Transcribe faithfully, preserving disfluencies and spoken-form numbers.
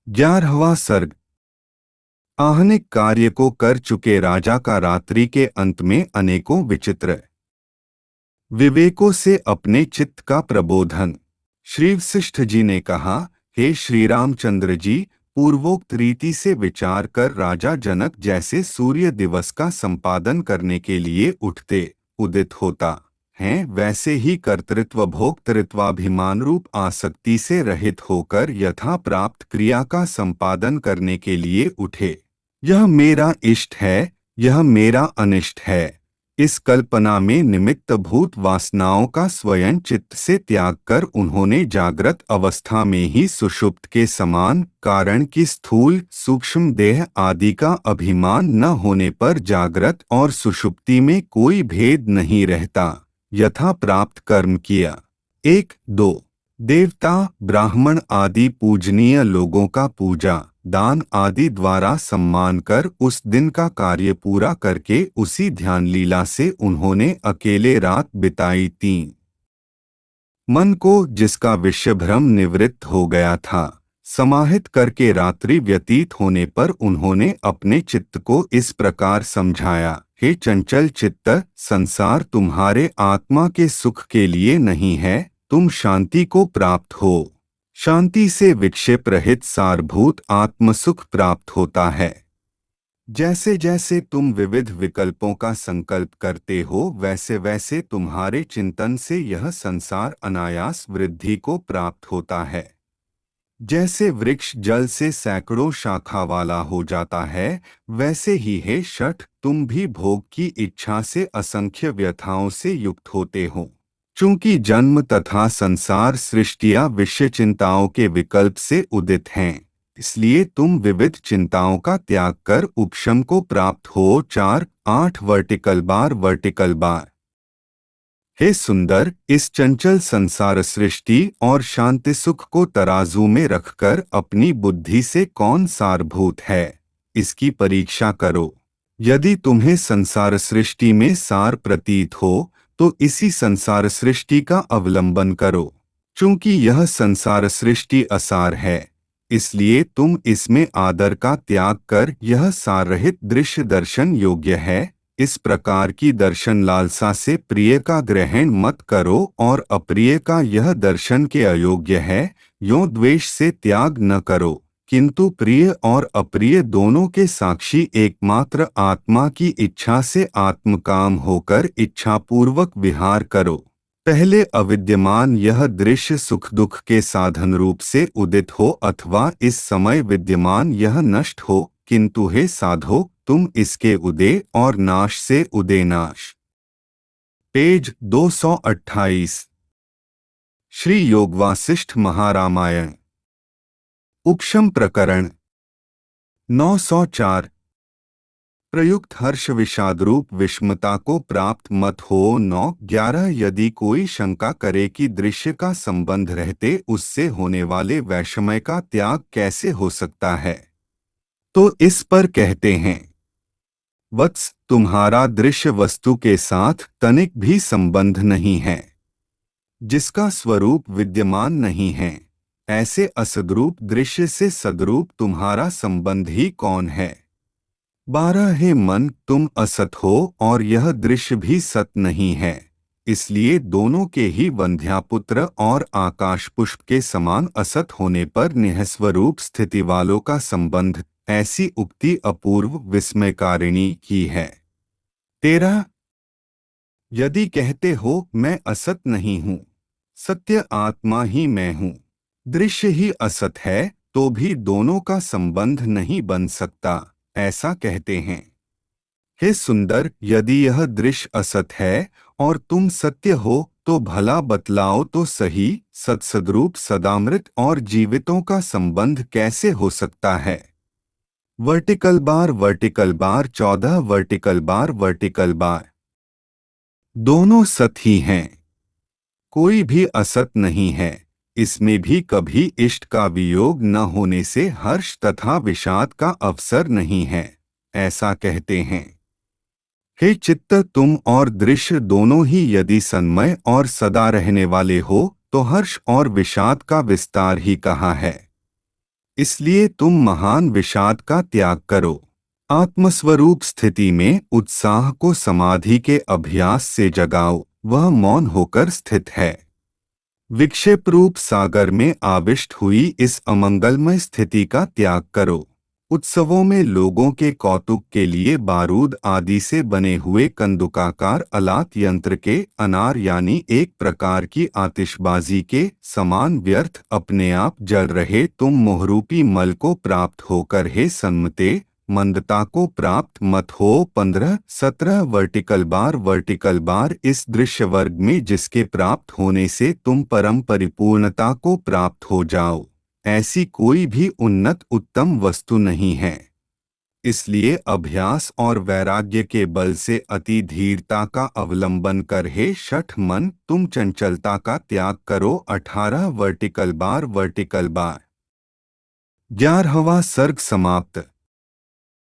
ग्यारहवां सर्ग। आहनिक कार्य को कर चुके राजा का रात्रि के अंत में अनेकों विचित्र विवेकों से अपने चित्त का प्रबोधन। श्री वशिष्ठ जी ने कहा, हे श्री रामचंद्र जी, पूर्वोक्त रीति से विचार कर राजा जनक जैसे सूर्य दिवस का संपादन करने के लिए उठते उदित होता हैं, वैसे ही कर्तृत्व भोक्तृत्वाभिमान रूप आसक्ति से रहित होकर यथा प्राप्त क्रिया का संपादन करने के लिए उठे। यह मेरा इष्ट है, यह मेरा अनिष्ट है, इस कल्पना में निमित्त भूत वासनाओं का स्वयं चित्त से त्याग कर उन्होंने जागृत अवस्था में ही सुषुप्त के समान कारण की स्थूल सूक्ष्म देह आदि का अभिमान न होने पर जागृत और सुषुप्ति में कोई भेद नहीं रहता यथा प्राप्त कर्म किया। एक दो देवता ब्राह्मण आदि पूजनीय लोगों का पूजा दान आदि द्वारा सम्मान कर उस दिन का कार्य पूरा करके उसी ध्यान लीला से उन्होंने अकेले रात बिताई। तीन मन को जिसका विषय भ्रम निवृत्त हो गया था समाहित करके रात्रि व्यतीत होने पर उन्होंने अपने चित्त को इस प्रकार समझाया, हे चंचल चित्त, संसार तुम्हारे आत्मा के सुख के लिए नहीं है, तुम शांति को प्राप्त हो। शांति से विक्षेप रहित सारभूत आत्मसुख प्राप्त होता है। जैसे जैसे तुम विविध विकल्पों का संकल्प करते हो वैसे वैसे तुम्हारे चिंतन से यह संसार अनायास वृद्धि को प्राप्त होता है। जैसे वृक्ष जल से सैकड़ों शाखा वाला हो जाता है, वैसे ही हे शठ, तुम भी भोग की इच्छा से असंख्य व्यथाओं से युक्त होते हो। चूंकि जन्म तथा संसार सृष्टियां विषय चिंताओं के विकल्प से उदित हैं, इसलिए तुम विविध चिंताओं का त्याग कर उपशम को प्राप्त हो। चार आठ वर्टिकल बार वर्टिकल बार हे सुंदर, इस चंचल संसार सृष्टि और शांति सुख को तराजू में रखकर अपनी बुद्धि से कौन सारभूत है, इसकी परीक्षा करो। यदि तुम्हें संसार सृष्टि में सार प्रतीत हो तो इसी संसार सृष्टि का अवलंबन करो। चूंकि यह संसार सृष्टि असार है, इसलिए तुम इसमें आदर का त्याग कर यह सार रहित दृश्य दर्शन योग्य है, इस प्रकार की दर्शन लालसा से प्रिय का ग्रहण मत करो और अप्रिय का यह दर्शन के अयोग्य है, यों द्वेष से त्याग न करो, किंतु प्रिय और अप्रिय दोनों के साक्षी एकमात्र आत्मा की इच्छा से आत्मकाम होकर इच्छापूर्वक विहार करो। पहले अविद्यमान यह दृश्य सुख दुख के साधन रूप से उदित हो अथवा इस समय विद्यमान यह नष्ट हो, किंतु हे साधो, तुम इसके उदय और नाश से उदय नाश। पेज दो सौ अट्ठाईस। श्री योग वासिष्ठ महारामायण उपशम प्रकरण नौ सौ चार। प्रयुक्त हर्ष विषादरूप विषमता को प्राप्त मत हो। नौ ग्यारह यदि कोई शंका करे कि दृश्य का संबंध रहते उससे होने वाले वैषमय का त्याग कैसे हो सकता है, तो इस पर कहते हैं, वत्स, तुम्हारा दृश्य वस्तु के साथ तनिक भी संबंध नहीं है। जिसका स्वरूप विद्यमान नहीं है, ऐसे असद्रूप दृश्य से सद्रूप तुम्हारा संबंध ही कौन है। बारह हे मन, तुम असत हो और यह दृश्य भी सत नहीं है, इसलिए दोनों के ही वंध्यापुत्र और आकाश पुष्प के समान असत होने पर निःस्वरूप स्थिति वालों का संबंध, ऐसी उक्ति अपूर्व विस्मयकारिणी की है। तेरह यदि कहते हो मैं असत नहीं हूँ, सत्य आत्मा ही मैं हूँ, दृश्य ही असत है, तो भी दोनों का संबंध नहीं बन सकता, ऐसा कहते हैं। हे सुंदर, यदि यह दृश्य असत है और तुम सत्य हो तो भला बतलाओ तो सही, सत्सद्रूप सदामृत और जीवितों का संबंध कैसे हो सकता है। वर्टिकल बार वर्टिकल बार चौदह वर्टिकल बार वर्टिकल बार दोनों सत ही हैं, कोई भी असत नहीं है। इसमें भी कभी इष्ट का वियोग न होने से हर्ष तथा विषाद का अवसर नहीं है, ऐसा कहते हैं। हे चित्त, तुम और दृश्य दोनों ही यदि सन्मय और सदा रहने वाले हो तो हर्ष और विषाद का विस्तार ही कहाँ है। इसलिए तुम महान विषाद का त्याग करो। आत्मस्वरूप स्थिति में उत्साह को समाधि के अभ्यास से जगाओ, वह मौन होकर स्थित है। विक्षेप रूप सागर में आविष्ट हुई इस अमंगलमय स्थिति का त्याग करो। उत्सवों में लोगों के कौतुक के लिए बारूद आदि से बने हुए कंदुकाकार अलात यंत्र के अनार यानी एक प्रकार की आतिशबाजी के समान व्यर्थ अपने आप जल रहे तुम मोहरूपी मल को प्राप्त होकर हे सन्मते मंदता को प्राप्त मत हो। पंद्रह सत्रह वर्टिकल बार वर्टिकल बार इस दृश्य वर्ग में जिसके प्राप्त होने से तुम परम परिपूर्णता को प्राप्त हो जाओ, ऐसी कोई भी उन्नत उत्तम वस्तु नहीं है। इसलिए अभ्यास और वैराग्य के बल से अति धीरता का अवलंबन कर हे शठ मन तुम चंचलता का त्याग करो। अठारह वर्टिकल बार वर्टिकल बार। ग्यारहवां सर्ग समाप्त।